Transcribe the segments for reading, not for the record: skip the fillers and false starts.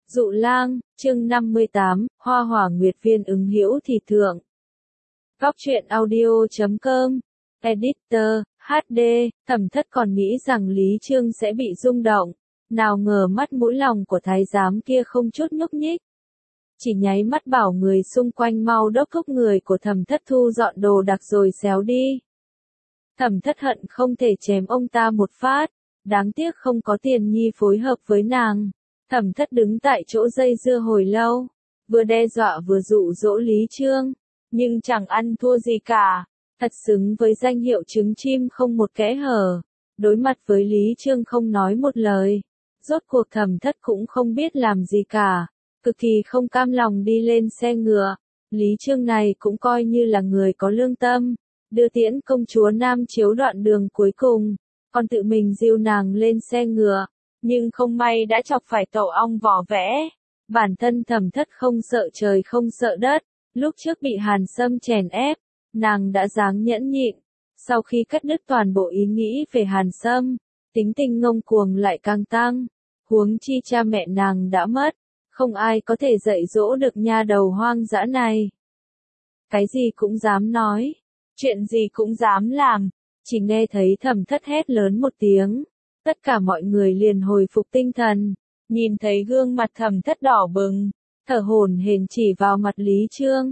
Dụ lang, chương 58, Hoa Hỏa Nguyệt Viên ứng hữu thì thượng. Góc truyện audio.com, Editor, HD, Thẩm Thất còn nghĩ rằng Lý Chương sẽ bị rung động, nào ngờ mắt mũi lòng của thái giám kia không chút nhúc nhích. Chỉ nháy mắt bảo người xung quanh mau đốc thúc người của Thẩm Thất thu dọn đồ đạc rồi xéo đi. Thẩm Thất hận không thể chém ông ta một phát, đáng tiếc không có tiền nhi phối hợp với nàng. Thẩm Thất đứng tại chỗ dây dưa hồi lâu, vừa đe dọa vừa dụ dỗ Lý Chương, nhưng chẳng ăn thua gì cả, thật xứng với danh hiệu trứng chim không một kẽ hở. Đối mặt với Lý Chương không nói một lời, rốt cuộc Thẩm Thất cũng không biết làm gì cả, cực kỳ không cam lòng đi lên xe ngựa. Lý Chương này cũng coi như là người có lương tâm, đưa tiễn công chúa Nam Chiếu đoạn đường cuối cùng, còn tự mình dìu nàng lên xe ngựa. Nhưng không may đã chọc phải tổ ong vỏ vẽ. Bản thân Thẩm Thất không sợ trời không sợ đất, lúc trước bị Hàn Sâm chèn ép, nàng đã dáng nhẫn nhịn. Sau khi cắt đứt toàn bộ ý nghĩ về Hàn Sâm, tính tình ngông cuồng lại càng tăng. Huống chi cha mẹ nàng đã mất, không ai có thể dạy dỗ được nha đầu hoang dã này. Cái gì cũng dám nói, chuyện gì cũng dám làm. Chỉ nghe thấy Thẩm Thất hét lớn một tiếng, tất cả mọi người liền hồi phục tinh thần, nhìn thấy gương mặt Thẩm Thất đỏ bừng, thở hổn hển chỉ vào mặt Lý Chương,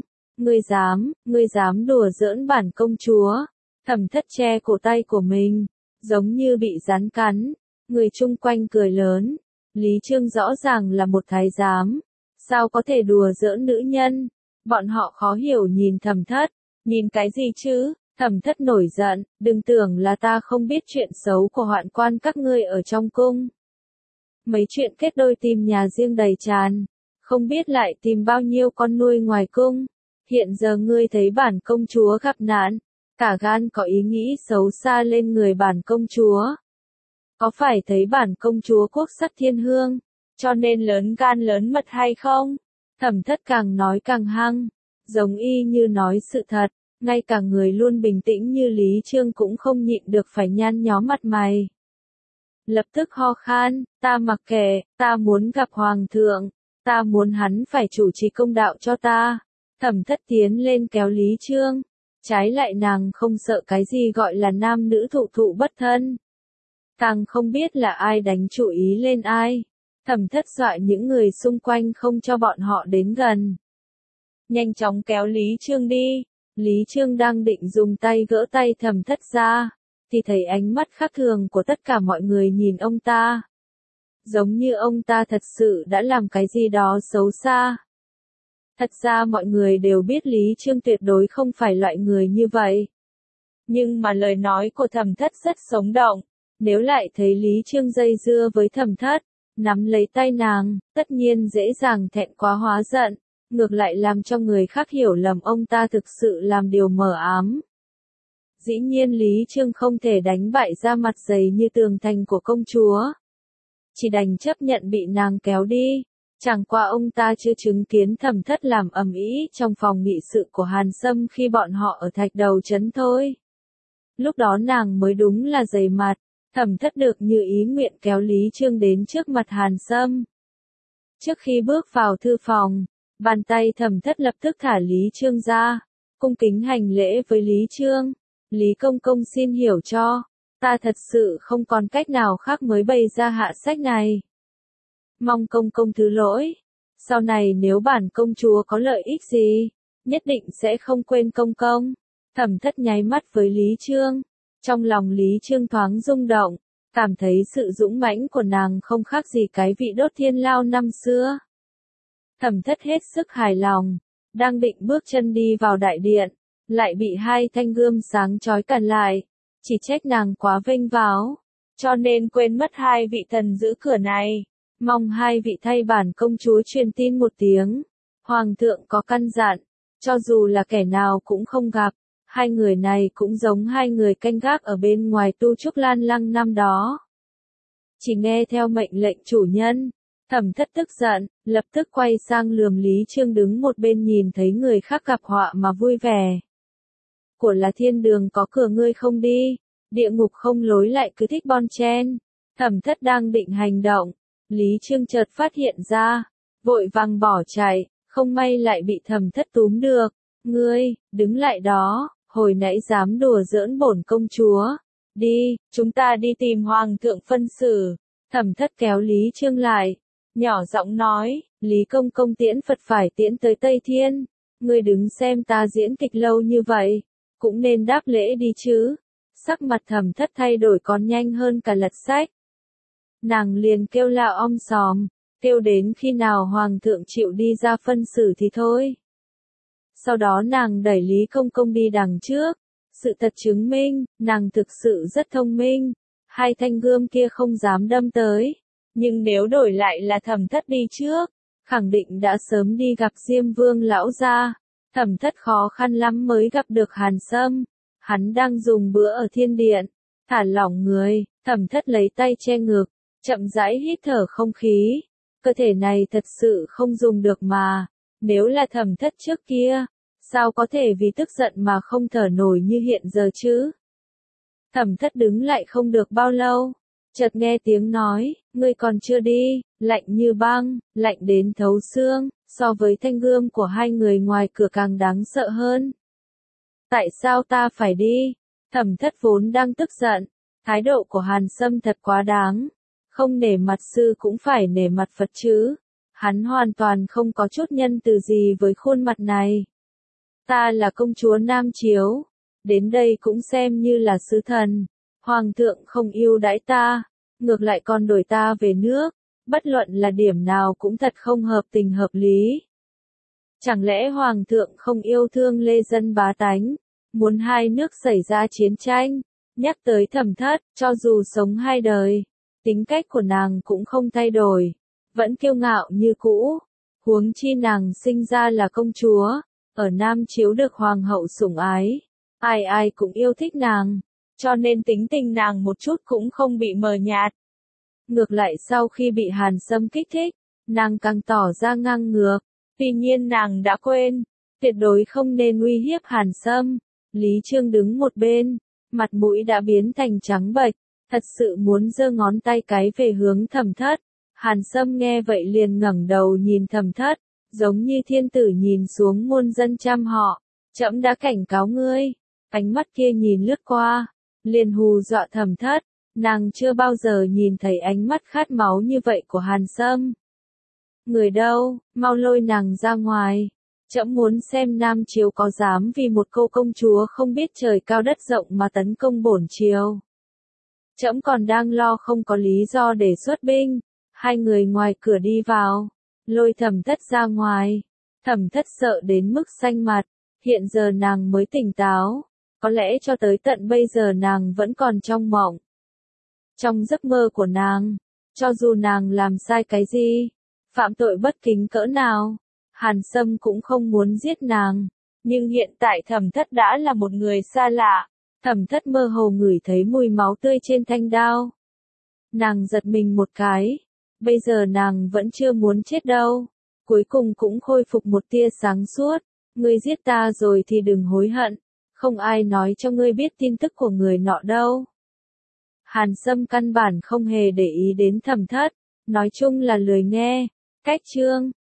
ngươi dám đùa giỡn bản công chúa. Thẩm Thất che cổ tay của mình, giống như bị rắn cắn, người chung quanh cười lớn. Lý Chương rõ ràng là một thái giám, sao có thể đùa giỡn nữ nhân? Bọn họ khó hiểu nhìn Thẩm Thất, nhìn cái gì chứ? Thẩm Thất nổi giận, đừng tưởng là ta không biết chuyện xấu của hoạn quan các ngươi ở trong cung. Mấy chuyện kết đôi tìm nhà riêng đầy tràn, không biết lại tìm bao nhiêu con nuôi ngoài cung. Hiện giờ ngươi thấy bản công chúa gặp nạn, cả gan có ý nghĩ xấu xa lên người bản công chúa. Có phải thấy bản công chúa quốc sắc thiên hương, cho nên lớn gan lớn mật hay không? Thẩm Thất càng nói càng hăng, giống y như nói sự thật. Ngay cả người luôn bình tĩnh như Lý Chương cũng không nhịn được phải nhăn nhó mặt mày. Lập tức ho khan, ta mặc kệ, ta muốn gặp Hoàng thượng, ta muốn hắn phải chủ trì công đạo cho ta. Thẩm Thất tiến lên kéo Lý Chương, trái lại nàng không sợ cái gì gọi là nam nữ thụ thụ bất thân. Càng không biết là ai đánh chủ ý lên ai. Thẩm Thất dọa những người xung quanh không cho bọn họ đến gần. Nhanh chóng kéo Lý Chương đi. Lý Chương đang định dùng tay gỡ tay Thẩm Thất ra, thì thấy ánh mắt khác thường của tất cả mọi người nhìn ông ta. Giống như ông ta thật sự đã làm cái gì đó xấu xa. Thật ra mọi người đều biết Lý Chương tuyệt đối không phải loại người như vậy. Nhưng mà lời nói của Thẩm Thất rất sống động, nếu lại thấy Lý Chương dây dưa với Thẩm Thất, nắm lấy tay nàng, tất nhiên dễ dàng thẹn quá hóa giận. Ngược lại làm cho người khác hiểu lầm ông ta thực sự làm điều mờ ám. Dĩ nhiên Lý Chương không thể đánh bại ra mặt dày như tường thành của công chúa. Chỉ đành chấp nhận bị nàng kéo đi. Chẳng qua ông ta chưa chứng kiến Thẩm Thất làm ầm ĩ trong phòng nghị sự của Hàn Sâm khi bọn họ ở Thạch Đầu Trấn thôi. Lúc đó nàng mới đúng là dày mặt. Thẩm Thất được như ý nguyện kéo Lý Chương đến trước mặt Hàn Sâm. Trước khi bước vào thư phòng, bàn tay Thẩm Thất lập tức thả Lý Chương ra, cung kính hành lễ với Lý Chương. Lý công công xin hiểu cho, ta thật sự không còn cách nào khác mới bày ra hạ sách này. Mong công công thứ lỗi, sau này nếu bản công chúa có lợi ích gì, nhất định sẽ không quên công công. Thẩm Thất nháy mắt với Lý Chương, trong lòng Lý Chương thoáng rung động, cảm thấy sự dũng mãnh của nàng không khác gì cái vị đốt thiên lao năm xưa. Thẩm Thất hết sức hài lòng, đang định bước chân đi vào đại điện, lại bị hai thanh gươm sáng chói cản lại, chỉ trách nàng quá vênh váo, cho nên quên mất hai vị thần giữ cửa này, mong hai vị thay bản công chúa truyền tin một tiếng, Hoàng thượng có căn dặn, cho dù là kẻ nào cũng không gặp, hai người này cũng giống hai người canh gác ở bên ngoài Tu Trúc Lan Lăng năm đó. Chỉ nghe theo mệnh lệnh chủ nhân. Thẩm Thất tức giận, lập tức quay sang lườm Lý Chương đứng một bên nhìn thấy người khác gặp họa mà vui vẻ. Của là thiên đường có cửa ngươi không đi, địa ngục không lối lại cứ thích bon chen. Thẩm Thất đang định hành động, Lý Chương chợt phát hiện ra, vội vàng bỏ chạy, không may lại bị Thẩm Thất túm được. Ngươi, đứng lại đó, hồi nãy dám đùa giỡn bổn công chúa. Đi, chúng ta đi tìm hoàng thượng phân xử. Thẩm Thất kéo Lý Chương lại, nhỏ giọng nói, Lý công công tiễn Phật phải tiễn tới Tây Thiên. Ngươi đứng xem ta diễn kịch lâu như vậy, cũng nên đáp lễ đi chứ. Sắc mặt Thẩm Thất thay đổi còn nhanh hơn cả lật sách. Nàng liền kêu la om sòm, kêu đến khi nào hoàng thượng chịu đi ra phân xử thì thôi. Sau đó nàng đẩy Lý công công đi đằng trước. Sự thật chứng minh, nàng thực sự rất thông minh. Hai thanh gươm kia không dám đâm tới. Nhưng nếu đổi lại là Thẩm Thất đi trước, khẳng định đã sớm đi gặp Diêm Vương lão gia. Thẩm Thất khó khăn lắm mới gặp được Hàn Sâm. Hắn đang dùng bữa ở thiên điện. Thả lỏng người, Thẩm Thất lấy tay che ngực, chậm rãi hít thở không khí. Cơ thể này thật sự không dùng được mà. Nếu là Thẩm Thất trước kia, sao có thể vì tức giận mà không thở nổi như hiện giờ chứ? Thẩm Thất đứng lại không được bao lâu, chợt nghe tiếng nói, ngươi còn chưa đi, lạnh như băng, lạnh đến thấu xương, so với thanh gươm của hai người ngoài cửa càng đáng sợ hơn. Tại sao ta phải đi? Thẩm Thất vốn đang tức giận, thái độ của Hàn Sâm thật quá đáng, không nể mặt sư cũng phải nể mặt Phật chứ. Hắn hoàn toàn không có chút nhân từ gì với khuôn mặt này. Ta là công chúa Nam Chiếu, đến đây cũng xem như là sứ thần. Hoàng thượng không yêu đãi ta, ngược lại còn đổi ta về nước, bất luận là điểm nào cũng thật không hợp tình hợp lý. Chẳng lẽ Hoàng thượng không yêu thương lê dân bá tánh, muốn hai nước xảy ra chiến tranh? Nhắc tới Thẩm Thất, cho dù sống hai đời, tính cách của nàng cũng không thay đổi, vẫn kiêu ngạo như cũ. Huống chi nàng sinh ra là công chúa, ở Nam Chiếu được hoàng hậu sủng ái, ai ai cũng yêu thích nàng, cho nên tính tình nàng một chút cũng không bị mờ nhạt. Ngược lại sau khi bị Hàn Sâm kích thích, nàng càng tỏ ra ngang ngược. Tuy nhiên nàng đã quên, tuyệt đối không nên uy hiếp Hàn Sâm. Lý Chương đứng một bên, mặt mũi đã biến thành trắng bệch, thật sự muốn giơ ngón tay cái về hướng Thẩm Thất. Hàn Sâm nghe vậy liền ngẩng đầu nhìn Thẩm Thất, giống như thiên tử nhìn xuống muôn dân trăm họ. Trẫm đã cảnh cáo ngươi. Ánh mắt kia nhìn lướt qua, liền hù dọa Thẩm Thất. Nàng chưa bao giờ nhìn thấy ánh mắt khát máu như vậy của Hàn Sâm. Người đâu, mau lôi nàng ra ngoài. Trẫm muốn xem Nam Chiếu có dám vì một cô công chúa không biết trời cao đất rộng mà tấn công bổn triều. Trẫm còn đang lo không có lý do để xuất binh. Hai người ngoài cửa đi vào, lôi Thẩm Thất ra ngoài. Thẩm Thất sợ đến mức xanh mặt, hiện giờ nàng mới tỉnh táo. Có lẽ cho tới tận bây giờ nàng vẫn còn trong mộng. Trong giấc mơ của nàng, cho dù nàng làm sai cái gì, phạm tội bất kính cỡ nào, Hàn Sâm cũng không muốn giết nàng. Nhưng hiện tại Thẩm Thất đã là một người xa lạ. Thẩm Thất mơ hồ ngửi thấy mùi máu tươi trên thanh đao. Nàng giật mình một cái. Bây giờ nàng vẫn chưa muốn chết đâu. Cuối cùng cũng khôi phục một tia sáng suốt. Ngươi giết ta rồi thì đừng hối hận. Không ai nói cho ngươi biết tin tức của người nọ đâu. Hàn Sâm căn bản không hề để ý đến Thẩm Thất. Nói chung là lười nghe. Cách chương